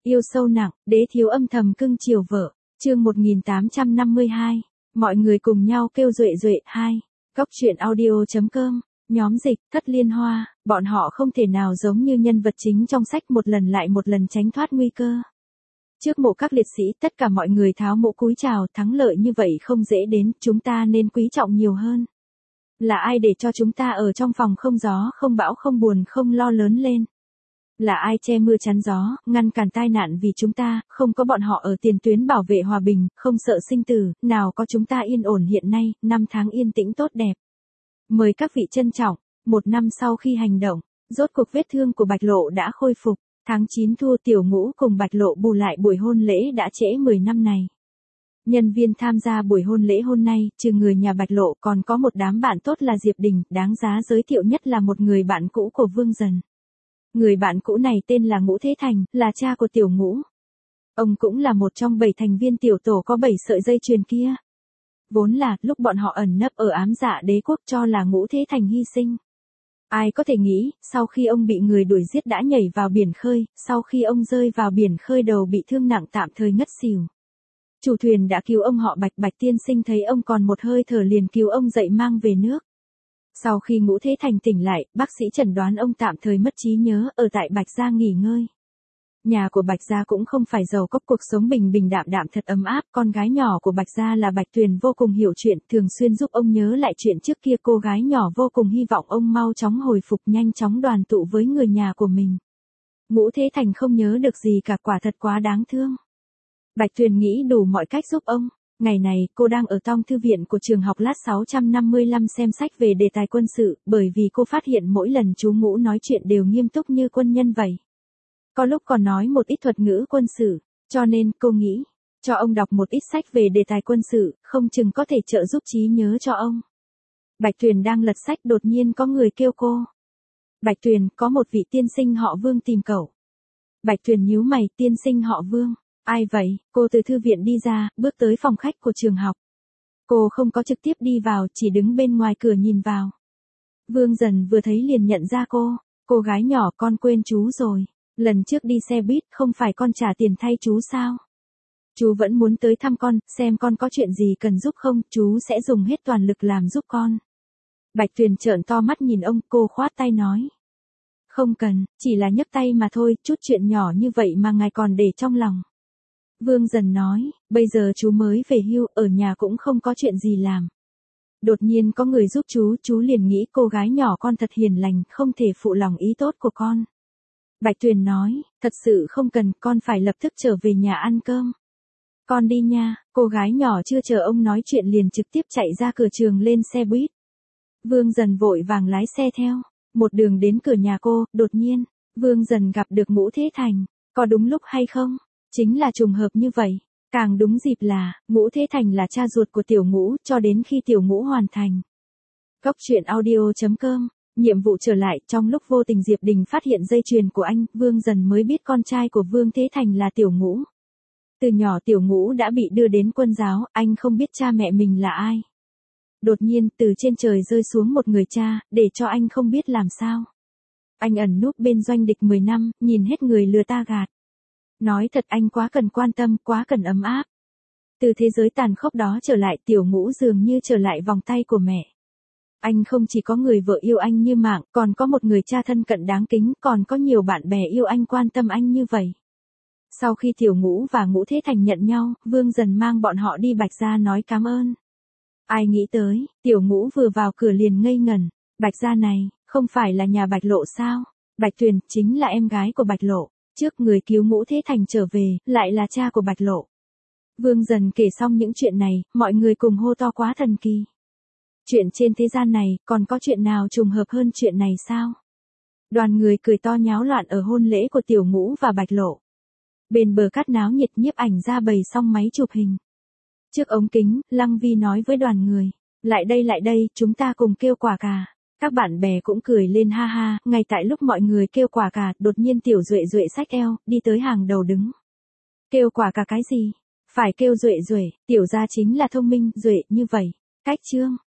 Yêu sâu nặng, đế thiếu âm thầm cưng chiều vợ. Chương 1852. Mọi người cùng nhau kêu duệ duệ 2. Góc truyện audio.com. Nhóm dịch, Thất Liên Hoa, bọn họ không thể nào giống như nhân vật chính trong sách một lần lại một lần tránh thoát nguy cơ. Trước mộ các liệt sĩ, tất cả mọi người tháo mũ cúi chào, thắng lợi như vậy không dễ đến, chúng ta nên quý trọng nhiều hơn. Là ai để cho chúng ta ở trong phòng không gió, không bão, không buồn, không lo lớn lên? Là ai che mưa chắn gió, ngăn cản tai nạn vì chúng ta, không có bọn họ ở tiền tuyến bảo vệ hòa bình, không sợ sinh tử, nào có chúng ta yên ổn hiện nay, năm tháng yên tĩnh tốt đẹp. Mời các vị trân trọng, 1 năm sau khi hành động, rốt cuộc vết thương của Bạch Lộ đã khôi phục, tháng 9 Thu Tiểu Ngũ cùng Bạch Lộ bù lại buổi hôn lễ đã trễ 10 năm này. Nhân viên tham gia buổi hôn lễ hôm nay, trừ người nhà Bạch Lộ còn có một đám bạn tốt là Diệp Đình, đáng giá giới thiệu nhất là một người bạn cũ của Vương Dần. Người bạn cũ này tên là Ngũ Thế Thành, là cha của Tiểu Ngũ. Ông cũng là một trong 7 thành viên tiểu tổ có 7 sợi dây chuyền kia. Vốn là, lúc bọn họ ẩn nấp ở Ám Dạ Đế quốc cho là Ngũ Thế Thành hy sinh. Ai có thể nghĩ, sau khi ông bị người đuổi giết đã nhảy vào biển khơi, sau khi ông rơi vào biển khơi đầu bị thương nặng tạm thời ngất xỉu. Chủ thuyền đã cứu ông họ Bạch, Bạch tiên sinh thấy ông còn một hơi thở liền cứu ông dậy mang về nước. Sau khi Ngũ Thế Thành tỉnh lại, bác sĩ chẩn đoán ông tạm thời mất trí nhớ, ở tại Bạch Gia nghỉ ngơi. Nhà của Bạch Gia cũng không phải giàu có, cuộc sống bình bình đạm đạm thật ấm áp, con gái nhỏ của Bạch Gia là Bạch Tuyền vô cùng hiểu chuyện, thường xuyên giúp ông nhớ lại chuyện trước kia, cô gái nhỏ vô cùng hy vọng ông mau chóng hồi phục, nhanh chóng đoàn tụ với người nhà của mình. Ngũ Thế Thành không nhớ được gì cả, quả thật quá đáng thương. Bạch Tuyền nghĩ đủ mọi cách giúp ông. Ngày này, cô đang ở trong thư viện của trường học Lát 655 xem sách về đề tài quân sự, bởi vì cô phát hiện mỗi lần chú Ngũ nói chuyện đều nghiêm túc như quân nhân vậy. Có lúc còn nói một ít thuật ngữ quân sự, cho nên cô nghĩ, cho ông đọc một ít sách về đề tài quân sự, không chừng có thể trợ giúp trí nhớ cho ông. Bạch Tuyền đang lật sách, đột nhiên có người kêu cô. Bạch Tuyền, có một vị tiên sinh họ Vương tìm cậu. Bạch Tuyền nhíu mày, tiên sinh họ Vương. Ai vậy? Cô từ thư viện đi ra, bước tới phòng khách của trường học. Cô không có trực tiếp đi vào, chỉ đứng bên ngoài cửa nhìn vào. Vương Dần vừa thấy liền nhận ra cô. Cô gái nhỏ, con quên chú rồi. Lần trước đi xe buýt, không phải con trả tiền thay chú sao? Chú vẫn muốn tới thăm con, xem con có chuyện gì cần giúp không, chú sẽ dùng hết toàn lực làm giúp con. Bạch Tuyền trợn to mắt nhìn ông, cô khoát tay nói. Không cần, chỉ là nhấc tay mà thôi, chút chuyện nhỏ như vậy mà ngài còn để trong lòng. Vương Dần nói, bây giờ chú mới về hưu, ở nhà cũng không có chuyện gì làm. Đột nhiên có người giúp chú liền nghĩ cô gái nhỏ con thật hiền lành, không thể phụ lòng ý tốt của con. Bạch Tuyền nói, thật sự không cần, con phải lập tức trở về nhà ăn cơm. Con đi nha, cô gái nhỏ chưa chờ ông nói chuyện liền trực tiếp chạy ra cửa trường lên xe buýt. Vương Dần vội vàng lái xe theo, một đường đến cửa nhà cô, đột nhiên, Vương Dần gặp được Ngũ Thế Thành, có đúng lúc hay không? Chính là trùng hợp như vậy, càng đúng dịp là, Ngũ Thế Thành là cha ruột của Tiểu Ngũ, cho đến khi Tiểu Ngũ hoàn thành. Góc truyện audio.com, nhiệm vụ trở lại, trong lúc vô tình Diệp Đình phát hiện dây chuyền của anh, Vương Dần mới biết con trai của Vương Thế Thành là Tiểu Ngũ. Từ nhỏ Tiểu Ngũ đã bị đưa đến quân giáo, anh không biết cha mẹ mình là ai. Đột nhiên, từ trên trời rơi xuống một người cha, để cho anh không biết làm sao. Anh ẩn núp bên doanh địch 10 năm, nhìn hết người lừa ta gạt. Nói thật anh quá cần quan tâm, quá cần ấm áp. Từ thế giới tàn khốc đó trở lại, Tiểu Ngũ dường như trở lại vòng tay của mẹ. Anh không chỉ có người vợ yêu anh như mạng, còn có một người cha thân cận đáng kính, còn có nhiều bạn bè yêu anh, quan tâm anh như vậy. Sau khi Tiểu Ngũ và Ngũ Thế Thành nhận nhau, Vương Dần mang bọn họ đi Bạch Gia nói cảm ơn. Ai nghĩ tới, Tiểu Ngũ vừa vào cửa liền ngây ngẩn. Bạch Gia này, không phải là nhà Bạch Lộ sao? Bạch Tuyền, chính là em gái của Bạch Lộ. Trước người cứu Ngũ Thế Thành trở về, lại là cha của Bạch Lộ. Vương Dần kể xong những chuyện này, mọi người cùng hô to quá thần kỳ. Chuyện trên thế gian này, còn có chuyện nào trùng hợp hơn chuyện này sao? Đoàn người cười to nháo loạn ở hôn lễ của Tiểu Ngũ và Bạch Lộ. Bên bờ cát náo nhiệt, nhiếp ảnh ra bày xong máy chụp hình. Trước ống kính, Lăng Vi nói với đoàn người. Lại đây, chúng ta cùng kêu quả cà. Các bạn bè cũng cười lên ha ha, ngay tại lúc mọi người kêu quả cà, đột nhiên Tiểu Duệ Duệ xách eo, đi tới hàng đầu đứng. Kêu quả cà cái gì? Phải kêu Duệ Duệ, Tiểu gia chính là thông minh, Duệ, như vậy. Cách chương.